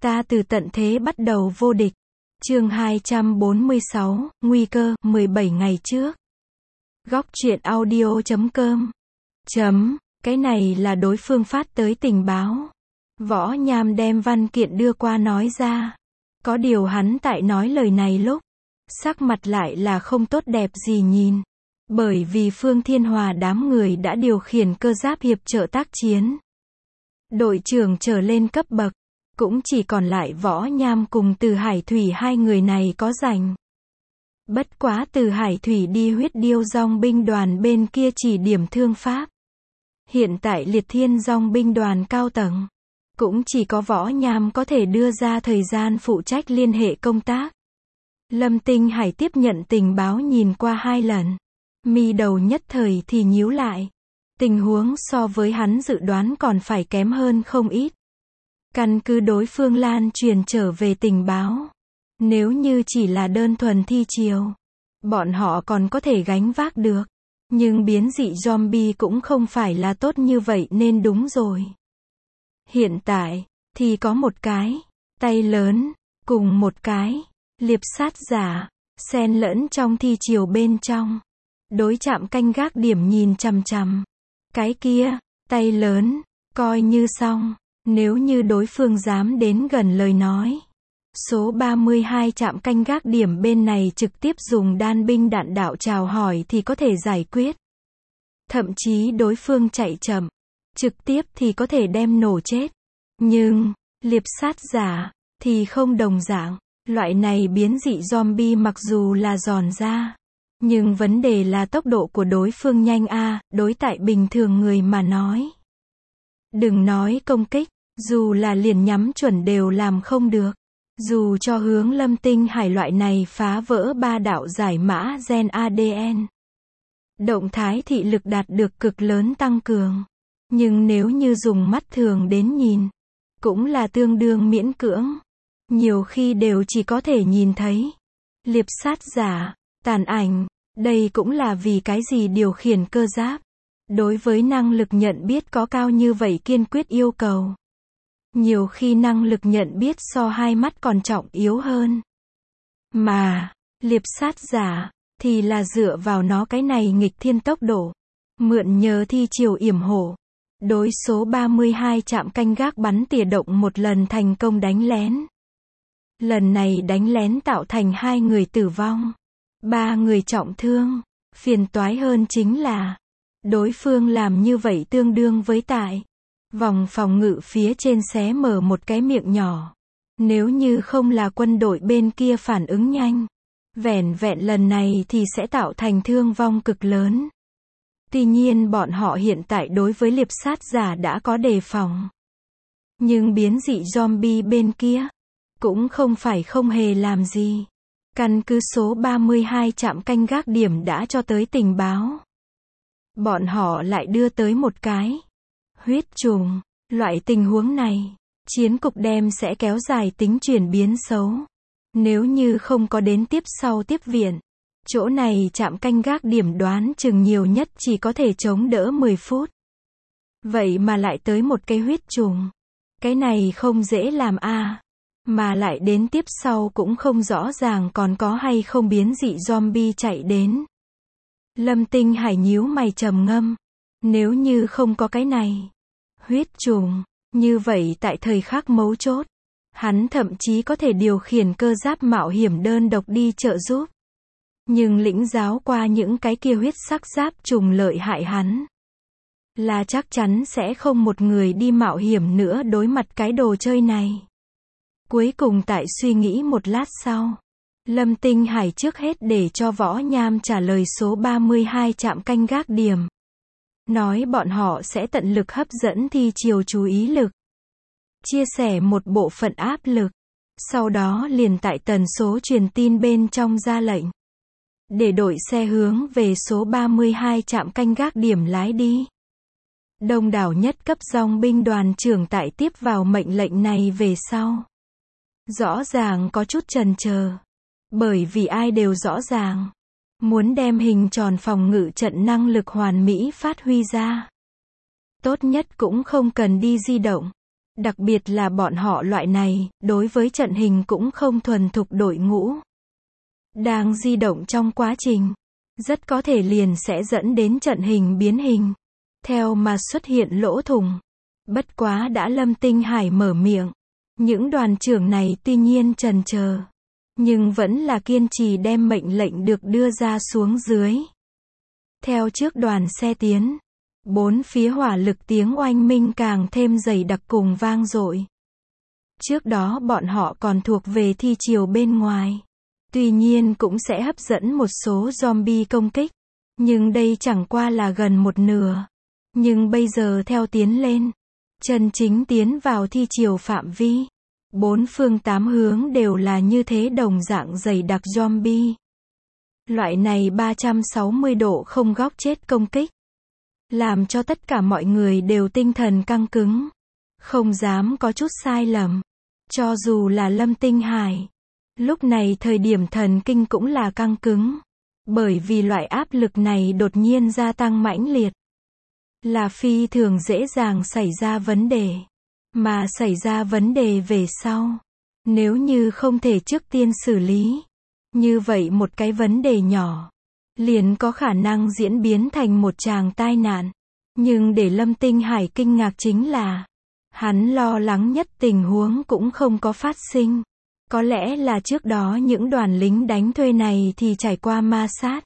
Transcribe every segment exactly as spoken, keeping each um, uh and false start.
Ta từ tận thế bắt đầu vô địch. Chương hai trăm bốn mươi sáu, Nguy cơ, mười bảy ngày trước. Góc truyện audio chấm com. Chấm, cái này là đối phương phát tới tình báo. Võ Nham đem văn kiện đưa qua nói ra. Có điều hắn tại nói lời này lúc, sắc mặt lại là không tốt đẹp gì nhìn. Bởi vì Phương Thiên Hòa đám người đã điều khiển cơ giáp hiệp trợ tác chiến. Đội trưởng trở lên cấp bậc. Cũng chỉ còn lại Võ Nham cùng Từ Hải Thủy hai người này có rảnh. Bất quá Từ Hải Thủy đi huyết điêu dòng binh đoàn bên kia chỉ điểm thương pháp. Hiện tại Liệt Thiên dòng binh đoàn cao tầng. Cũng chỉ có Võ Nham có thể đưa ra thời gian phụ trách liên hệ công tác. Lâm Tinh Hải tiếp nhận tình báo nhìn qua hai lần. Mi đầu nhất thời thì nhíu lại. Tình huống so với hắn dự đoán còn phải kém hơn không ít. Căn cứ đối phương lan truyền trở về tình báo. Nếu như chỉ là đơn thuần thi chiều, bọn họ còn có thể gánh vác được. Nhưng biến dị zombie cũng không phải là tốt như vậy nên đúng rồi. Hiện tại, thì có một cái, tay lớn, cùng một cái, liệp sát giả, xen lẫn trong thi chiều bên trong. Đối chạm canh gác điểm nhìn chằm chằm. Cái kia, tay lớn, coi như xong. Nếu như đối phương dám đến gần lời nói. Số ba mươi hai trạm canh gác điểm bên này trực tiếp dùng đan binh đạn đạo chào hỏi thì có thể giải quyết. Thậm chí đối phương chạy chậm, trực tiếp thì có thể đem nổ chết. Nhưng, liệp sát giả, thì không đồng dạng. Loại này biến dị zombie mặc dù là giòn ra. Nhưng vấn đề là tốc độ của đối phương nhanh a, đối tại bình thường người mà nói. Đừng nói công kích, dù là liền nhắm chuẩn đều làm không được. Dù cho hướng Lâm Tinh Hải loại này phá vỡ ba đạo giải mã gen a đê en. Động thái thị lực đạt được cực lớn tăng cường. Nhưng nếu như dùng mắt thường đến nhìn, cũng là tương đương miễn cưỡng. Nhiều khi đều chỉ có thể nhìn thấy liệp sát giả, tàn ảnh. Đây cũng là vì cái gì điều khiển cơ giáp. Đối với năng lực nhận biết có cao như vậy kiên quyết yêu cầu. Nhiều khi năng lực nhận biết so hai mắt còn trọng yếu hơn. Mà, liệp sát giả, thì là dựa vào nó cái này nghịch thiên tốc độ. Mượn nhờ thi chiều yểm hộ. Đối số ba mươi hai trạm canh gác bắn tỉa động một lần thành công đánh lén. Lần này đánh lén tạo thành hai người tử vong. Ba người trọng thương. Phiền toái hơn chính là, đối phương làm như vậy tương đương với tại vòng phòng ngự phía trên xé mở một cái miệng nhỏ. Nếu như không là quân đội bên kia phản ứng nhanh, vẻn vẹn lần này thì sẽ tạo thành thương vong cực lớn. Tuy nhiên bọn họ hiện tại đối với liệp sát giả đã có đề phòng. Nhưng biến dị zombie bên kia, cũng không phải không hề làm gì. Căn cứ số ba mươi hai trạm canh gác điểm đã cho tới tình báo. Bọn họ lại đưa tới một cái huyết trùng. Loại tình huống này, chiến cục đem sẽ kéo dài tính chuyển biến xấu. Nếu như không có đến tiếp sau tiếp viện, chỗ này trạm canh gác điểm đoán chừng nhiều nhất chỉ có thể chống đỡ mười phút. Vậy mà lại tới một cái huyết trùng. Cái này không dễ làm a. Mà lại đến tiếp sau cũng không rõ ràng còn có hay không biến dị zombie chạy đến. Lâm Tinh Hải nhíu mày trầm ngâm. Nếu như không có cái này huyết trùng, như vậy tại thời khắc mấu chốt, hắn thậm chí có thể điều khiển cơ giáp mạo hiểm đơn độc đi trợ giúp. Nhưng lĩnh giáo qua những cái kia huyết sắc giáp trùng lợi hại hắn, là chắc chắn sẽ không một người đi mạo hiểm nữa đối mặt cái đồ chơi này. Cuối cùng tại suy nghĩ một lát sau, Lâm Tinh Hải trước hết để cho Võ Nham trả lời số ba mươi hai trạm canh gác điểm. Nói bọn họ sẽ tận lực hấp dẫn thi chiều chú ý lực. Chia sẻ một bộ phận áp lực. Sau đó liền tại tần số truyền tin bên trong ra lệnh. Để đội xe hướng về số ba mươi hai trạm canh gác điểm lái đi. Đông đảo nhất cấp dòng binh đoàn trưởng tại tiếp vào mệnh lệnh này về sau. Rõ ràng có chút chần chờ. Bởi vì ai đều rõ ràng. Muốn đem hình tròn phòng ngự trận năng lực hoàn mỹ phát huy ra. Tốt nhất cũng không cần đi di động. Đặc biệt là bọn họ loại này, đối với trận hình cũng không thuần thục đội ngũ. Đang di động trong quá trình, rất có thể liền sẽ dẫn đến trận hình biến hình. Theo mà xuất hiện lỗ thủng. Bất quá đã Lâm Tinh Hải mở miệng. Những đoàn trưởng này tuy nhiên trần chờ, nhưng vẫn là kiên trì đem mệnh lệnh được đưa ra xuống dưới. Theo trước đoàn xe tiến, bốn phía hỏa lực tiếng oanh minh càng thêm dày đặc cùng vang dội. Trước đó bọn họ còn thuộc về thi triều bên ngoài. Tuy nhiên cũng sẽ hấp dẫn một số zombie công kích. Nhưng đây chẳng qua là gần một nửa. Nhưng bây giờ theo tiến lên, chân chính tiến vào thi triều phạm vi. Bốn phương tám hướng đều là như thế đồng dạng dày đặc zombie. Loại này ba trăm sáu mươi độ không góc chết công kích. Làm cho tất cả mọi người đều tinh thần căng cứng. Không dám có chút sai lầm. Cho dù là Lâm Tinh Hải. Lúc này thời điểm thần kinh cũng là căng cứng. Bởi vì loại áp lực này đột nhiên gia tăng mãnh liệt. Là phi thường dễ dàng xảy ra vấn đề. Mà xảy ra vấn đề về sau. Nếu như không thể trước tiên xử lý. Như vậy một cái vấn đề nhỏ. Liền có khả năng diễn biến thành một tràng tai nạn. Nhưng để Lâm Tinh Hải kinh ngạc chính là. Hắn lo lắng nhất tình huống cũng không có phát sinh. Có lẽ là trước đó những đoàn lính đánh thuê này thì trải qua ma sát.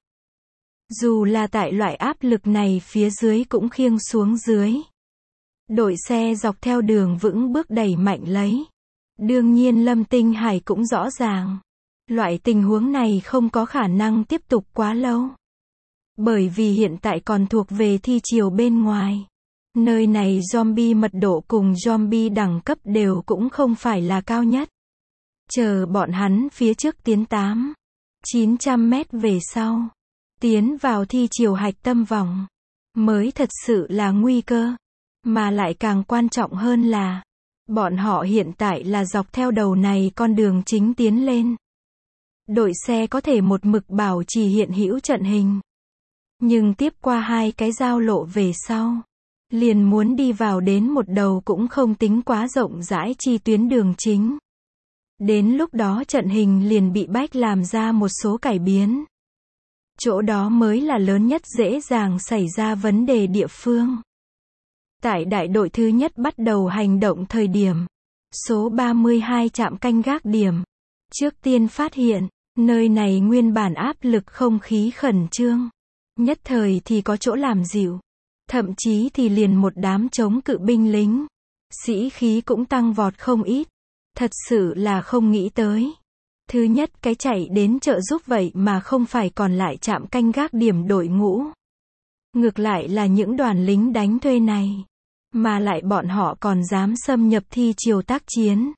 Dù là tại loại áp lực này phía dưới cũng khiêng xuống dưới. Đội xe dọc theo đường vững bước đẩy mạnh lấy. Đương nhiên Lâm Tinh Hải cũng rõ ràng. Loại tình huống này không có khả năng tiếp tục quá lâu. Bởi vì hiện tại còn thuộc về thi triều bên ngoài. Nơi này zombie mật độ cùng zombie đẳng cấp đều cũng không phải là cao nhất. Chờ bọn hắn phía trước tiến tám, chín trăm mét về sau. Tiến vào thi triều hạch tâm vòng. Mới thật sự là nguy cơ. Mà lại càng quan trọng hơn là. Bọn họ hiện tại là dọc theo đầu này con đường chính tiến lên. Đội xe có thể một mực bảo trì hiện hữu trận hình. Nhưng tiếp qua hai cái giao lộ về sau. Liền muốn đi vào đến một đầu cũng không tính quá rộng rãi chi tuyến đường chính. Đến lúc đó trận hình liền bị bách làm ra một số cải biến. Chỗ đó mới là lớn nhất dễ dàng xảy ra vấn đề địa phương. Tại đại đội thứ nhất bắt đầu hành động thời điểm. Số ba mươi hai trạm canh gác điểm. Trước tiên phát hiện, nơi này nguyên bản áp lực không khí khẩn trương. Nhất thời thì có chỗ làm dịu. Thậm chí thì liền một đám chống cự binh lính. Sĩ khí cũng tăng vọt không ít. Thật sự là không nghĩ tới. Thứ nhất cái chạy đến trợ giúp vậy mà không phải còn lại trạm canh gác điểm đội ngũ. Ngược lại là những đoàn lính đánh thuê này. Mà lại bọn họ còn dám xâm nhập thi triều tác chiến.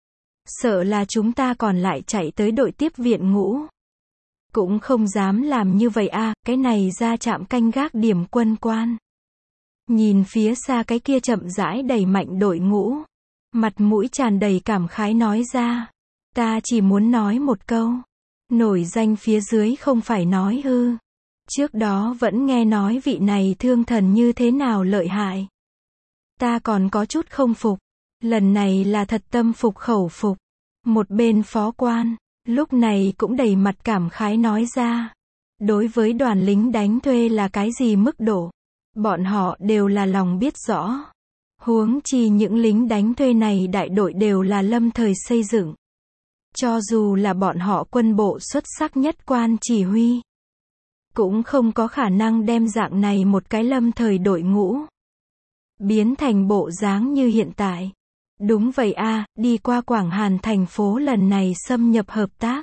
Sợ là chúng ta còn lại chạy tới đội tiếp viện ngũ. Cũng không dám làm như vậy a, à, cái này ra trạm canh gác điểm quân quan. Nhìn phía xa cái kia chậm rãi đẩy mạnh đội ngũ. Mặt mũi tràn đầy cảm khái nói ra. Ta chỉ muốn nói một câu. Nổi danh phía dưới không phải nói hư. Trước đó vẫn nghe nói vị này thương thần như thế nào lợi hại. Ta còn có chút không phục. Lần này là thật tâm phục khẩu phục. Một bên phó quan, lúc này cũng đầy mặt cảm khái nói ra. Đối với đoàn lính đánh thuê là cái gì mức độ. Bọn họ đều là lòng biết rõ. Huống chi những lính đánh thuê này đại đội đều là lâm thời xây dựng. Cho dù là bọn họ quân bộ xuất sắc nhất quan chỉ huy. Cũng không có khả năng đem dạng này một cái lâm thời đội ngũ. Biến thành bộ dáng như hiện tại. Đúng vậy a, à, đi qua Quảng Hàn thành phố lần này xâm nhập hợp tác.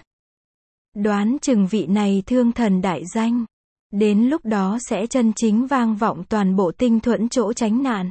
Đoán chừng vị này thương thần đại danh. Đến lúc đó sẽ chân chính vang vọng toàn bộ Tinh Thuẫn chỗ tránh nạn.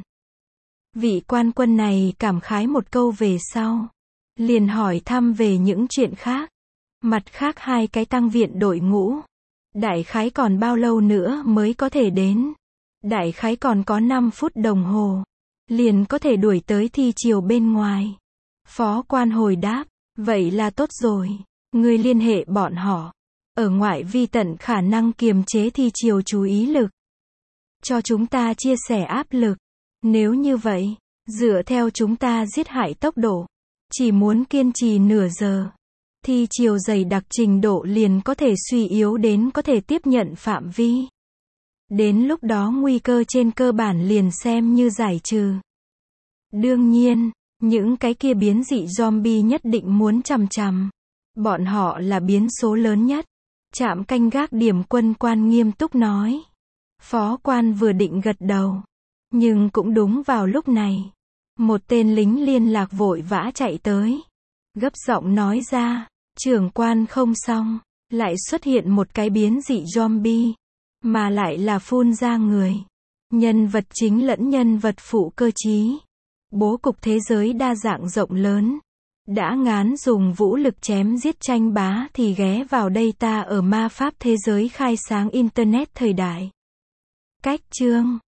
Vị quan quân này cảm khái một câu về sau. Liền hỏi thăm về những chuyện khác. Mặt khác hai cái tăng viện đội ngũ. Đại khái còn bao lâu nữa mới có thể đến. Đại khái còn có năm phút đồng hồ. Liền có thể đuổi tới thi triều bên ngoài. Phó quan hồi đáp. Vậy là tốt rồi. Người liên hệ bọn họ. Ở ngoại vi tận khả năng kiềm chế thi triều chú ý lực. Cho chúng ta chia sẻ áp lực. Nếu như vậy, Dựa theo chúng ta giết hại tốc độ, chỉ muốn kiên trì nửa giờ, thì chiều dày đặc trình độ liền có thể suy yếu đến có thể tiếp nhận phạm vi. Đến lúc đó nguy cơ trên cơ bản liền xem như giải trừ. Đương nhiên, những cái kia biến dị zombie nhất định muốn chằm chằm. Bọn họ là biến số lớn nhất. Trạm canh gác điểm quân quan nghiêm túc nói. Phó quan vừa định gật đầu. Nhưng cũng đúng vào lúc này. Một tên lính liên lạc vội vã chạy tới. Gấp giọng nói ra, trưởng quan không xong, lại xuất hiện một cái biến dị zombie. Mà lại là phun ra người. Nhân vật chính lẫn nhân vật phụ cơ trí. Bố cục thế giới đa dạng rộng lớn. Đã ngán dùng vũ lực chém giết tranh bá thì ghé vào đây ta ở ma pháp thế giới khai sáng Internet thời đại. Cách chương